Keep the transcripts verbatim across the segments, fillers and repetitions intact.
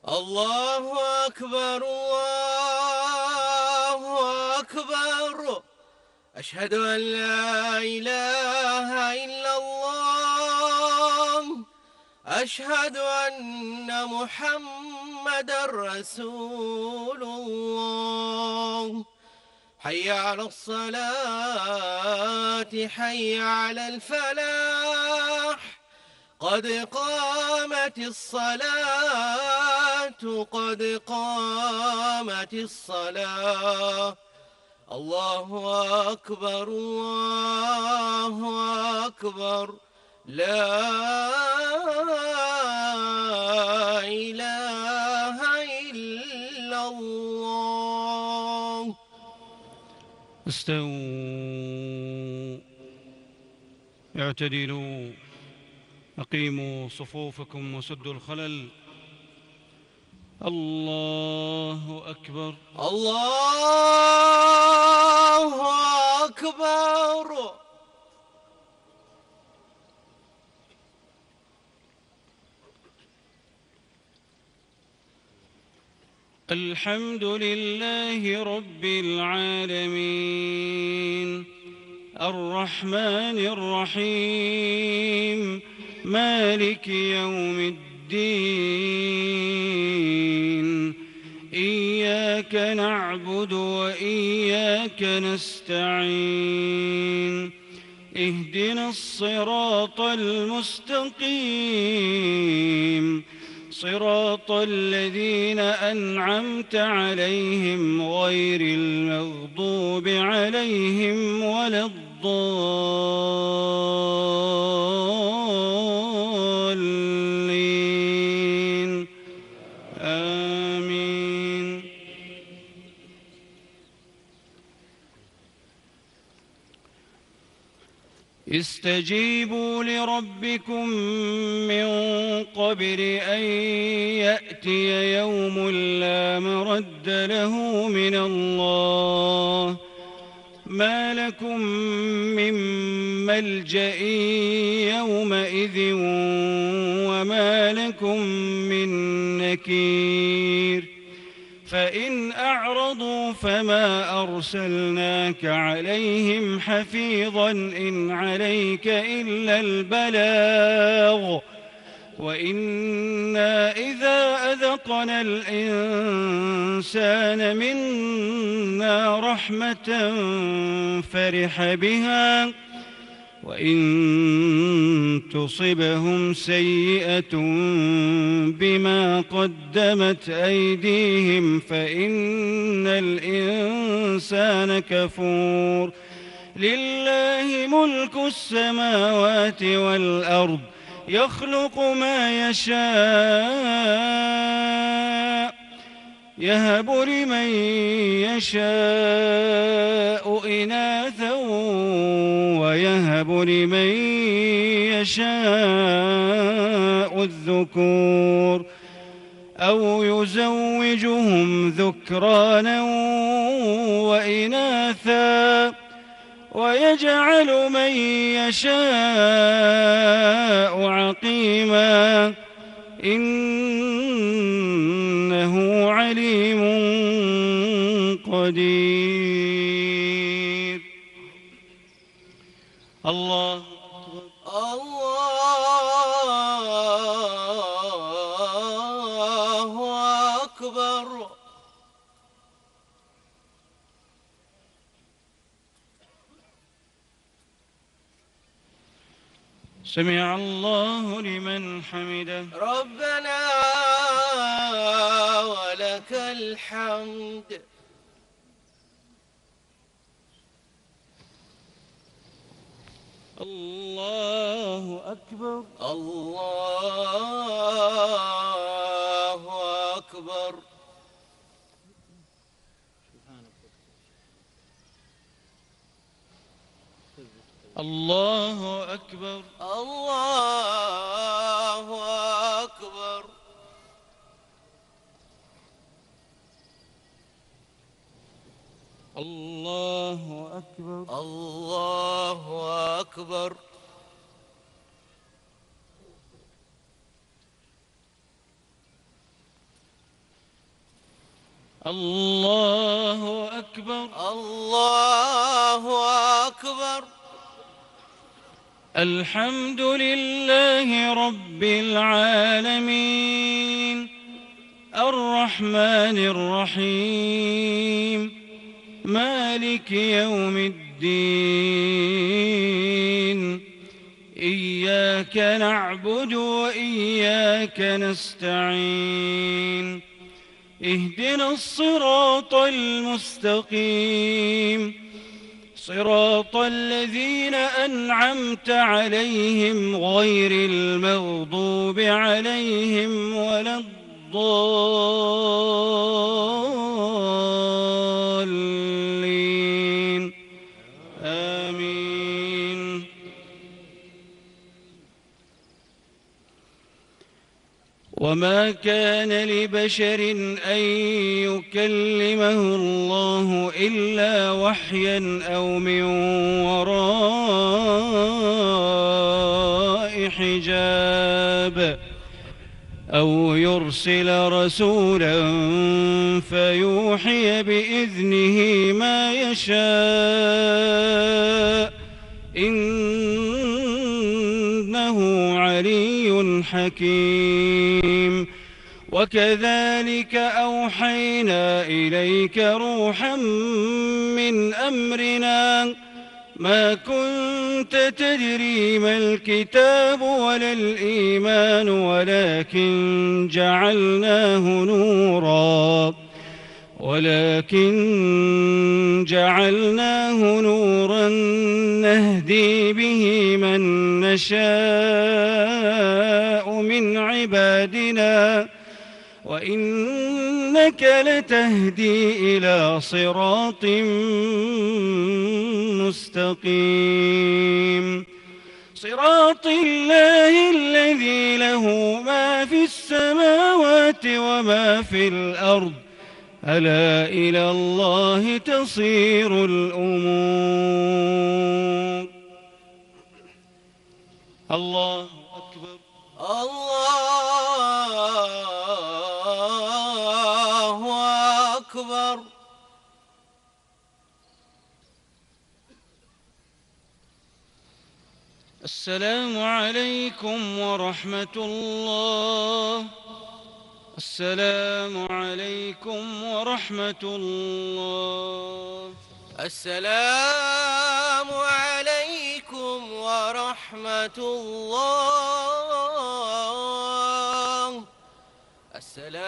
الله أكبر الله أكبر. أشهد أن لا إله إلا الله. أشهد أن محمدًا رسول الله. حي على الصلاة حي على الفلاح. قد قامت الصلاة قد قامت الصلاة. الله أكبر الله أكبر. لا إله إلا الله. استووا اعتدلوا أقيموا صفوفكم وسدوا الخلل. الله أكبر الله أكبر. الحمد لله رب العالمين الرحمن الرحيم مالك يوم الدين. إياك نعبد وإياك نستعين. اهدنا الصراط المستقيم صراط الذين أنعمت عليهم غير المغضوب عليهم ولا الضالين. آمين. استجيبوا لربكم من قبل أن يأتي يوم لا مرد له من الله. ما لكم من ملجأ يومئذ وما لكم من نكير. فإن أعرضوا فما أرسلناك عليهم حفيظا إن عليك إلا البلاغ. وإنا إذا أذقنا الإنسان منا رحمة فرح بها وإن تصبهم سيئة بما قدمت أيديهم فإن الإنسان كفور. لله ملك السماوات والأرض يخلق ما يشاء يهب لمن يشاء إناثا ويهب لمن يشاء الذكور أو يزوجهم ذكرانا وإناثا ويجعل من يشاء عقيما إنه عليم قدير. الله الله أكبر. سمع الله لمن حمده. ربنا ولك الحمد. الله أكبر الله أكبر. الله أكبر الله أكبر. الله أكبر الله أكبر. الله أكبر. الله أكبر. الحمد لله رب العالمين الرحمن الرحيم مالك يوم الدين إياك نعبد وإياك نستعين اهدنا الصراط المستقيم صراط الذين أنعمت عليهم غير المغضوب عليهم ولا الضالين آمين. وما كان لبشر أن يكلمه الله إلا وحيا أو من وراء حجاب أو يرسل رسولا فيوحي بإذنه ما يشاء إنه علي حكيم. وكذلك أوحينا إليك روحا من أمرنا ما كنت تدري ما الكتاب ولا الإيمان ولكن جعلناه نورا ولكن جعلناه نورا نهدي به من نشاء من عبادنا وإنك لتهدي إلى صراط مستقيم صراط الله الذي له ما في السماوات وما في الأرض ألا إلى الله تصير الأمور. الله أكبر. الله أكبر. السلام عليكم ورحمة الله. السلام عليكم ورحمة الله. السلام عليكم ورحمة الله.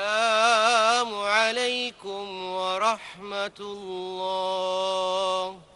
السلام عليكم ورحمة الله.